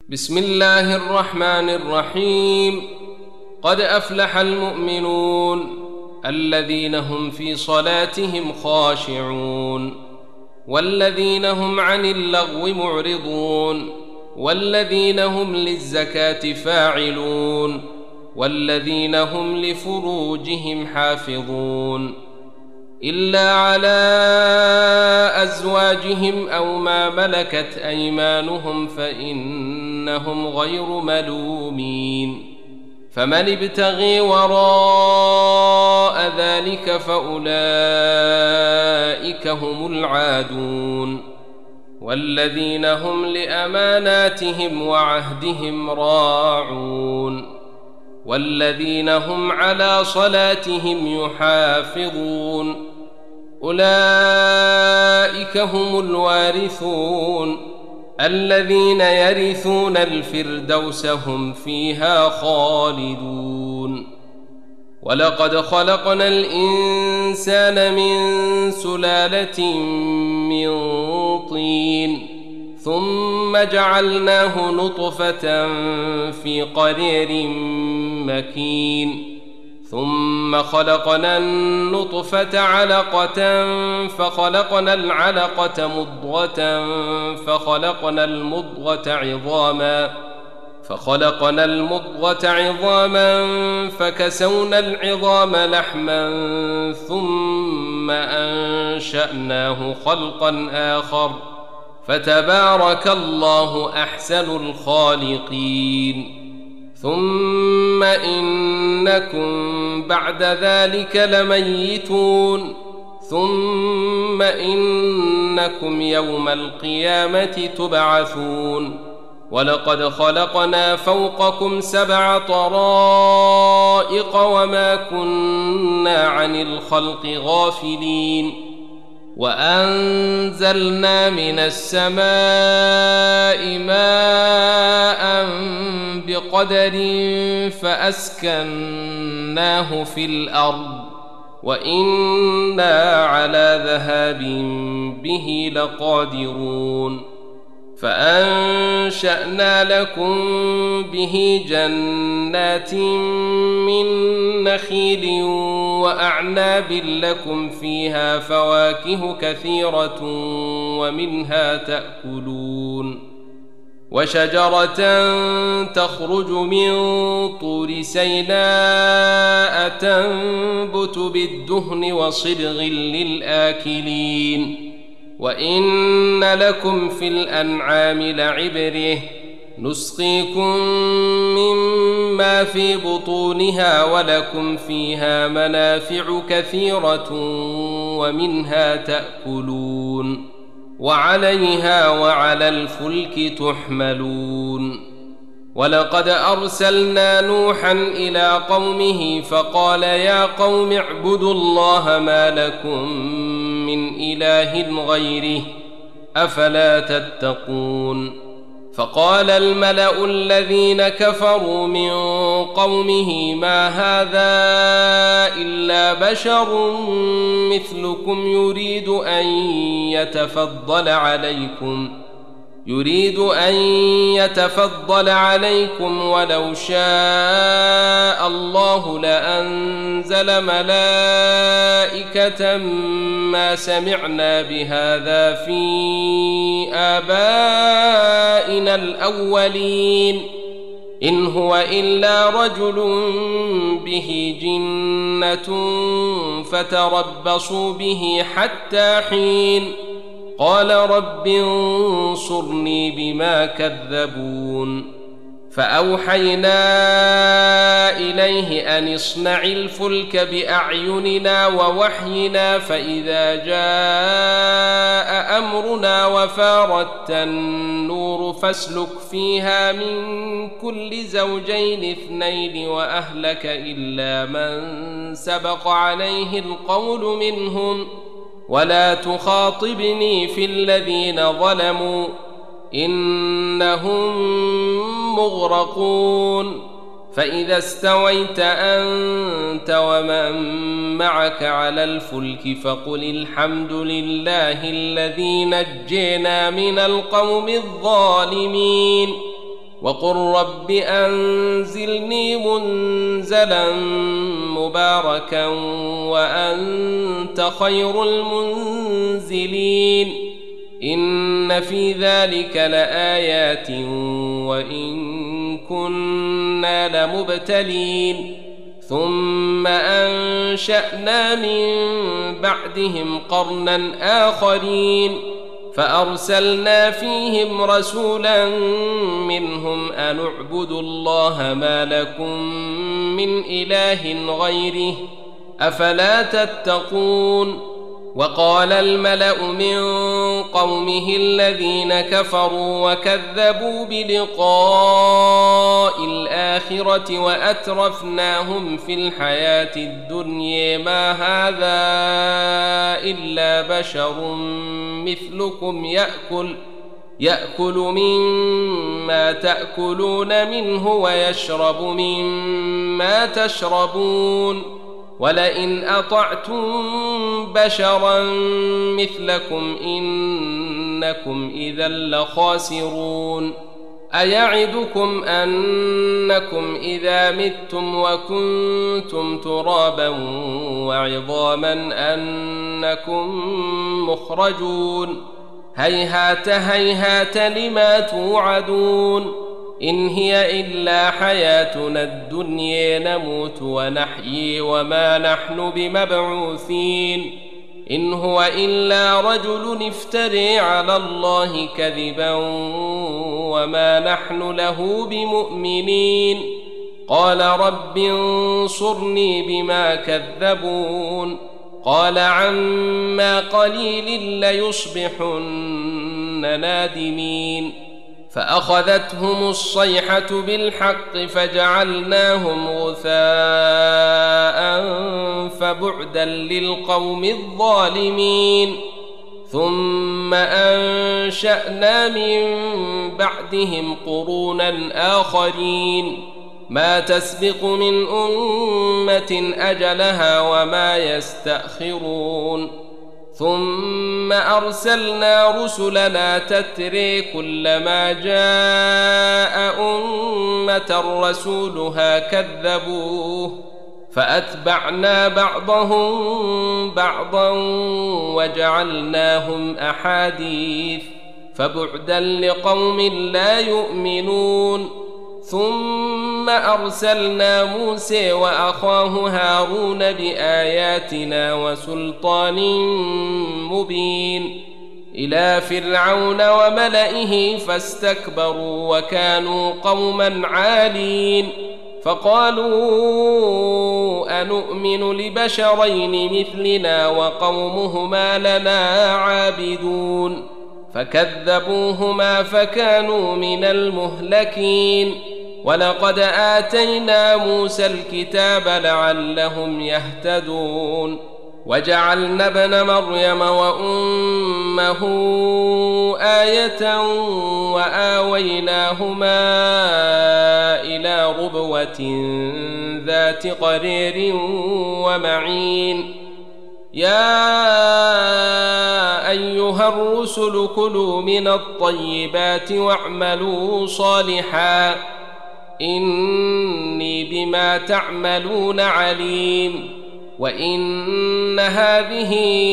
بسم الله الرحمن الرحيم. قد أفلح المؤمنون الذين هم في صلاتهم خاشعون والذين هم عن اللغو معرضون والذين هم للزكاة فاعلون والذين هم لفروجهم حافظون إلا على أزواجهم أو ما ملكت أيمانهم فإنهم غير ملومين. فمن ابتغي وراء ذلك فأولئك هم العادون والذين هم لأماناتهم وعهدهم راعون والذين هم على صلاتهم يحافظون أولئك هم الوارثون الذين يرثون الفردوس هم فيها خالدون. ولقد خلقنا الإنسان من سلالة من طين ثم جعلناه نطفة في قرير مكين ثم خلقنا النطفة علقة فخلقنا العلقة مضغة فخلقنا المضغة عظاما فكسونا العظام لحما ثم أنشأناه خلقا آخر فتبارك الله أحسن الخالقين. ثم إنكم بعد ذلك لميتون ثم إنكم يوم القيامة تبعثون. ولقد خلقنا فوقكم 7 طرائق وما كنا عن الخلق غافلين وأنزلنا من السماء ماء بقدر فأسكناه في الأرض وإنا على ذهاب به لقادرون. فأنشأنا لكم به جنات من نخيل وأعناب لكم فيها فواكه كثيرة ومنها تأكلون وشجرة تخرج من طور سيناء تنبت بالدهن وصبغ للآكلين. وإن لكم في الأنعام لعبرة نسقيكم مما في بطونها ولكم فيها منافع كثيرة ومنها تأكلون وعليها وعلى الفلك تحملون. ولقد أرسلنا نوحا إلى قومه فقال يا قوم اعبدوا الله ما لكم من إله غيره أفلا تتقون. فقال الملأ الذين كفروا من قومه ما هذا إلا بشر مثلكم يريد أن يتفضل عليكم ولو شاء الله لأنزل ملائكة ما سمعنا بهذا في آبائنا الأولين إن هو إلا رجل به جنة فتربصوا به حتى حين. قال رب انصرني بما كذبون. فأوحينا إليه أن اصنع الفلك بأعيننا ووحينا فإذا جاء أمرنا وفارت النور فاسلك فيها من كل زوجين 2 وأهلك إلا من سبق عليه القول منهم ولا تخاطبني في الذين ظلموا إنهم مغرقون. فإذا استويت أنت ومن معك على الفلك فقل الحمد لله الذي نجينا من القوم الظالمين وقل رب أنزلني منزلا مباركا وأنت خير المنزلين إن في ذلك لآيات وإن كنا لمبتلين ثم أنشأنا من بعدهم قرنا آخرين فأرسلنا فيهم رسولا منهم أن اعبدوا الله ما لكم من إله غيره أفلا تتقون وقال الملأ من قومه الذين كفروا وكذبوا بلقاء الآخرة وأترفناهم في الحياة الدنيا ما هذا إلا بشر مثلكم يأكل مما تأكلون منه ويشرب مما تشربون ولئن أطعتم بشرا مثلكم إنكم إذا لخاسرون أيعدكم أنكم إذا متم وكنتم ترابا وعظاما أنكم مخرجون هيهات هيهات لما توعدون إن هي إلا حياتنا الدنيا نموت ونحيي وما نحن بمبعوثين إن هو إلا رجل افتري على الله كذبا وما نحن له بمؤمنين قال رب انصرني بما كذبون قال عما قليل ليصبحن نادمين فأخذتهم الصيحة بالحق فجعلناهم غثاء فبعدا للقوم الظالمين ثم أنشأنا من بعدهم قرونا آخرين ما تسبق من أمة أجلها وما يستأخرون ثم أرسلنا رسلنا تتري كلما جاء أمة رسولها كذبوه فأتبعنا بعضهم بعضا وجعلناهم أحاديث فبعدا لقوم لا يؤمنون ثم أرسلنا موسى وأخاه هارون بآياتنا وسلطان مبين إلى فرعون وملئه فاستكبروا وكانوا قوما عالين فقالوا أنؤمن لبشرين مثلنا وقومهما لنا عابدون فكذبوهما فكانوا من المهلكين ولقد آتينا موسى الكتاب لعلهم يهتدون وجعلنا ابن مريم وأمه آية وآويناهما إلى ربوة ذات قرير ومعين يا أيها الرسل كلوا من الطيبات واعملوا صالحا إني بما تعملون عليم وإن هذه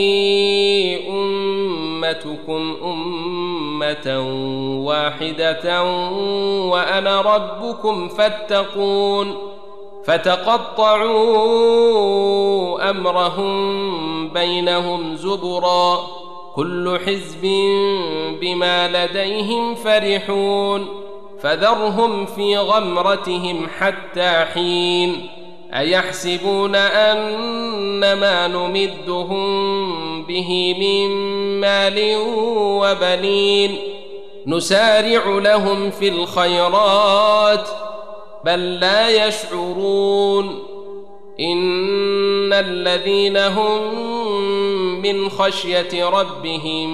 أمتكم أمة واحدة وأنا ربكم فاتقون فتقطعوا أمرهم بينهم زبرا كل حزب بما لديهم فرحون فذرهم في غمرتهم حتى حين أيحسبون أنما نمدهم به من مال وبنين نسارع لهم في الخيرات بل لا يشعرون إن الذين هم من خشية ربهم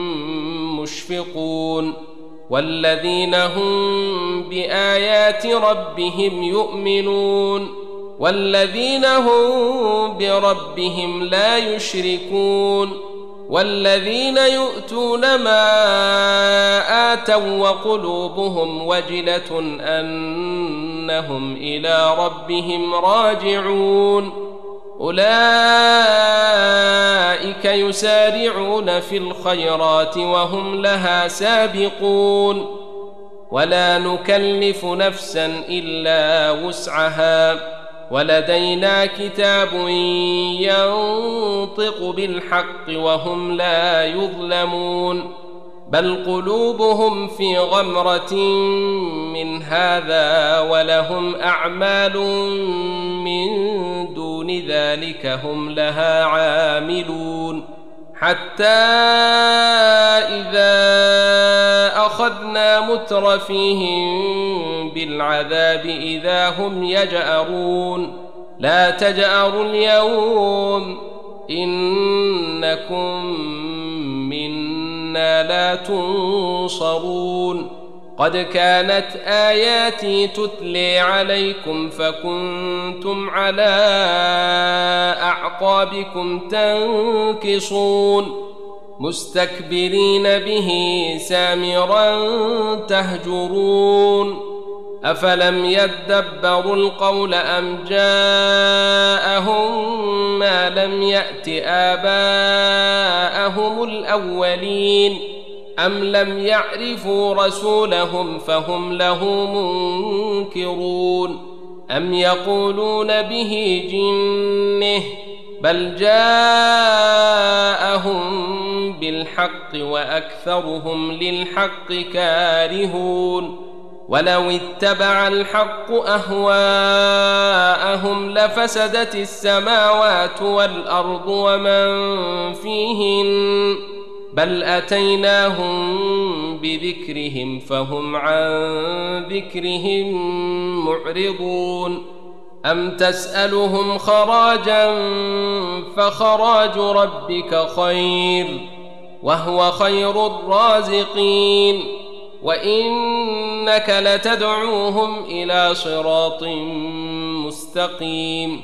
مشفقون والذين هم بآيات ربهم يؤمنون والذين هم بربهم لا يشركون والذين يؤتون ما آتوا وقلوبهم وجلة أنهم إلى ربهم راجعون أولئك يسارعون في الخيرات وهم لها سابقون ولا نكلف نفسا إلا وسعها ولدينا كتاب ينطق بالحق وهم لا يظلمون بل قلوبهم في غمرة من هذا ولهم أعمال من دون ذلك هم لها عاملون حتى إذا أخذنا مترفيهم بالعذاب إذا هم يجأرون لا تجأروا اليوم إنكم منا لا تنصرون قد كانت آياتي تتلي عليكم فكنتم على أعقابكم تنكصون مستكبرين به سامرا تهجرون أفلم يدبروا القول أم جاءهم ما لم يأت آباءهم الأولين أم لم يعرفوا رسولهم فهم له منكرون أم يقولون به جنة بل جاءهم بالحق وأكثرهم للحق كارهون ولو اتبع الحق أهواءهم لفسدت السماوات والأرض ومن فيهن بل أتيناهم بذكرهم فهم عن ذكرهم معرضون أم تسألهم خراجا فخراج ربك خير وهو خير الرازقين وإنك لتدعوهم إلى صراط مستقيم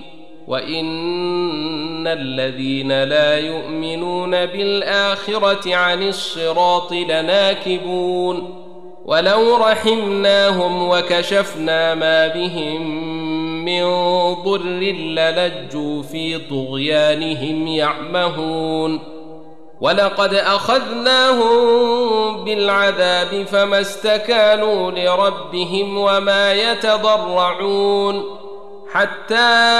وإن الذين لا يؤمنون بالآخرة عن الصراط لناكبون ولو رحمناهم وكشفنا ما بهم من ضر للجوا في طغيانهم يعمهون ولقد أخذناهم بالعذاب فما استكانوا لربهم وما يتضرعون حتى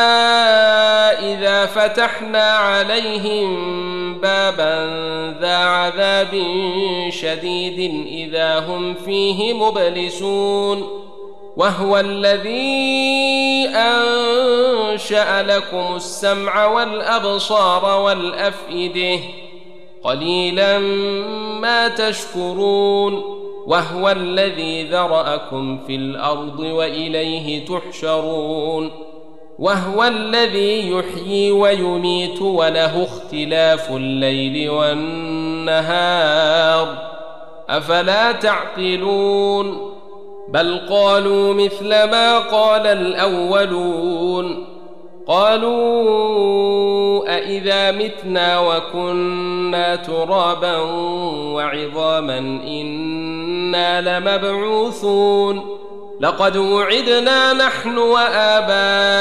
إذا فتحنا عليهم بابا ذا عذاب شديد إذا هم فيه مبلسون وهو الذي أنشأ لكم السمع والأبصار والأفئدة قليلا ما تشكرون وهو الذي ذرأكم في الأرض وإليه تحشرون وهو الذي يحيي ويميت وله اختلاف الليل والنهار أفلا تعقلون بل قالوا مثل ما قال الأولون قالوا أإذا متنا وكنا ترابا وعظاما إنا لمبعوثون لقد وعدنا نحن وآباؤنا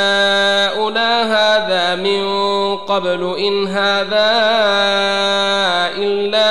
هذا من قبل إن هذا إلا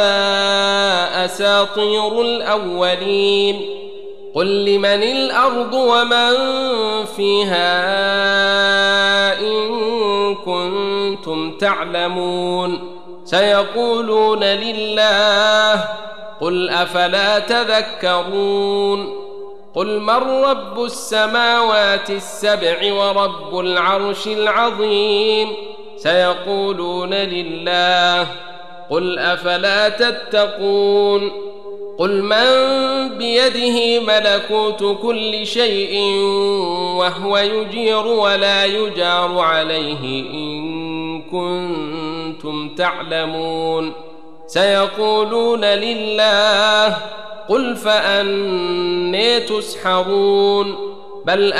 أساطير الأولين قل لمن الأرض ومن فيها إن كنتم تعلمون سيقولون لله قل أفلا تذكرون قل من رب السماوات السبع ورب العرش العظيم سيقولون لله قل أفلا تتقون قل من بيده ملكوت كل شيء وهو يجير ولا يجار عليه إن كنتم تعلمون سيقولون لله قل فأنى تسحرون بل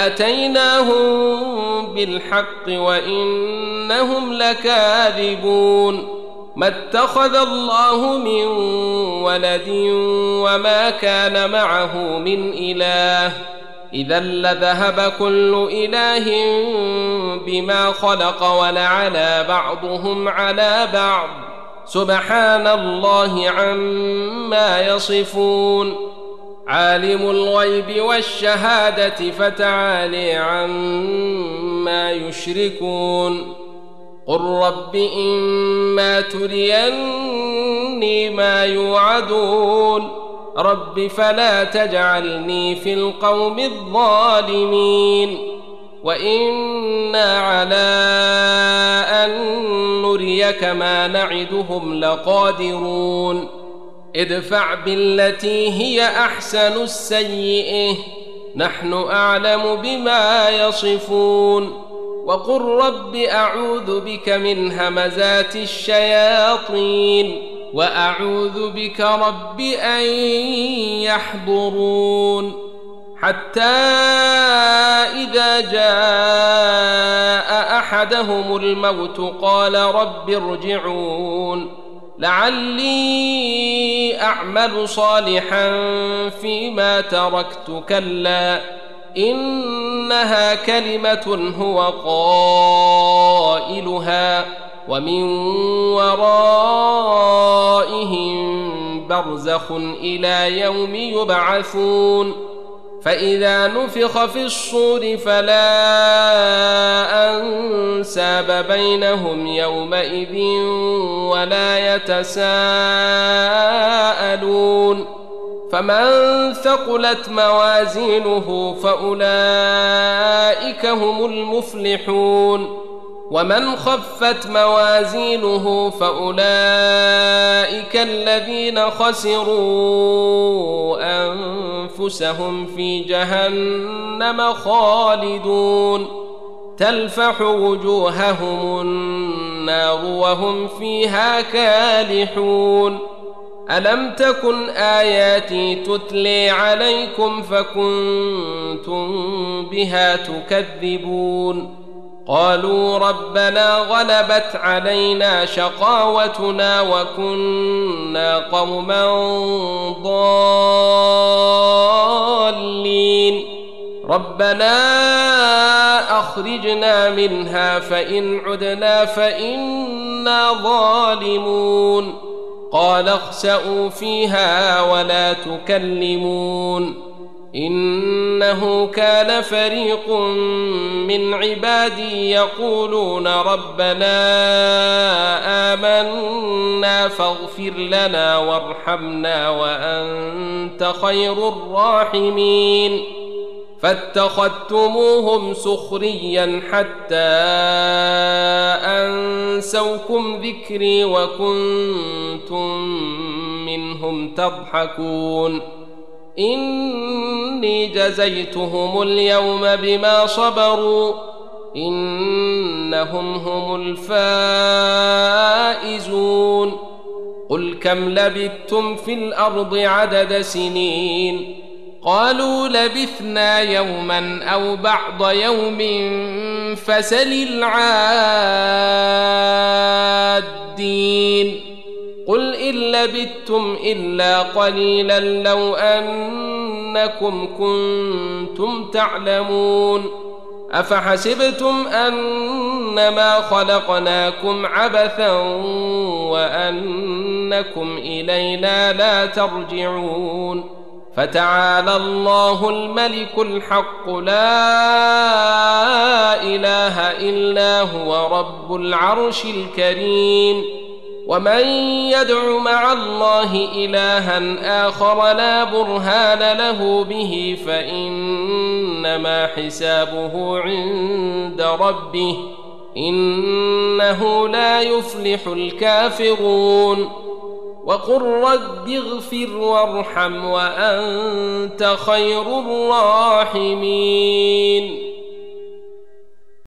أتيناهم بالحق وإنهم لكاذبون ما اتخذ الله من ولد وما كان معه من إله إذا لذهب كل إله بما خلق ولعلى بعضهم على بعض سبحان الله عما يصفون عالم الغيب والشهادة فتعالي عما يشركون قل رب إما تريني ما يوعدون رب فلا تجعلني في القوم الظالمين وإنا على أن نريك ما نعدهم لقادرون ادفع بالتي هي أحسن السيئة نحن أعلم بما يصفون وقل رب أعوذ بك من همزات الشياطين وأعوذ بك رب أن يحضرون حتى إذا جاء أحدهم الموت قال رب ارجعون لعلي أعمل صالحا فيما تركت كلا إنها كلمة هو قائلها ومن ورائهم برزخ إلى يوم يبعثون فإذا نفخ في الصور فلا أنساب بينهم يومئذ ولا يتساءلون فمن ثقلت موازينه فأولئك هم المفلحون ومن خفت موازينه فأولئك الذين خسروا أنفسهم في جهنم خالدون تلفح وجوههم النار وهم فيها كالحون ألم تكن آياتي تتلي عليكم فكنتم بها تكذبون قالوا ربنا غلبت علينا شقاوتنا وكنا قوما ضالين ربنا أخرجنا منها فإن عدنا فإنا ظالمون قال اخسئوا فيها ولا تكلمون إنه كان فريق من عبادي يقولون ربنا آمنا فاغفر لنا وارحمنا وأنت خير الراحمين فاتخذتموهم سخريا حتى أنسوكم ذكري وكنتم منهم تضحكون إني جزيتهم اليوم بما صبروا إنهم هم الفائزون قل كم لبثتم في الأرض عدد سنين قالوا لبثنا يوما أو بعض يوم فسل العادين قل إن لبثتم إلا قليلا لو أنكم كنتم تعلمون أفحسبتم أنما خلقناكم عبثا وأنكم إلينا لا ترجعون فتعالى الله الملك الحق لا إله إلا هو رب العرش الكريم ومن يدع مع الله إلها آخر لا برهان له به فإنما حسابه عند ربه إنه لا يفلح الكافرون وقل رب اغفر وارحم وأنت خير الراحمين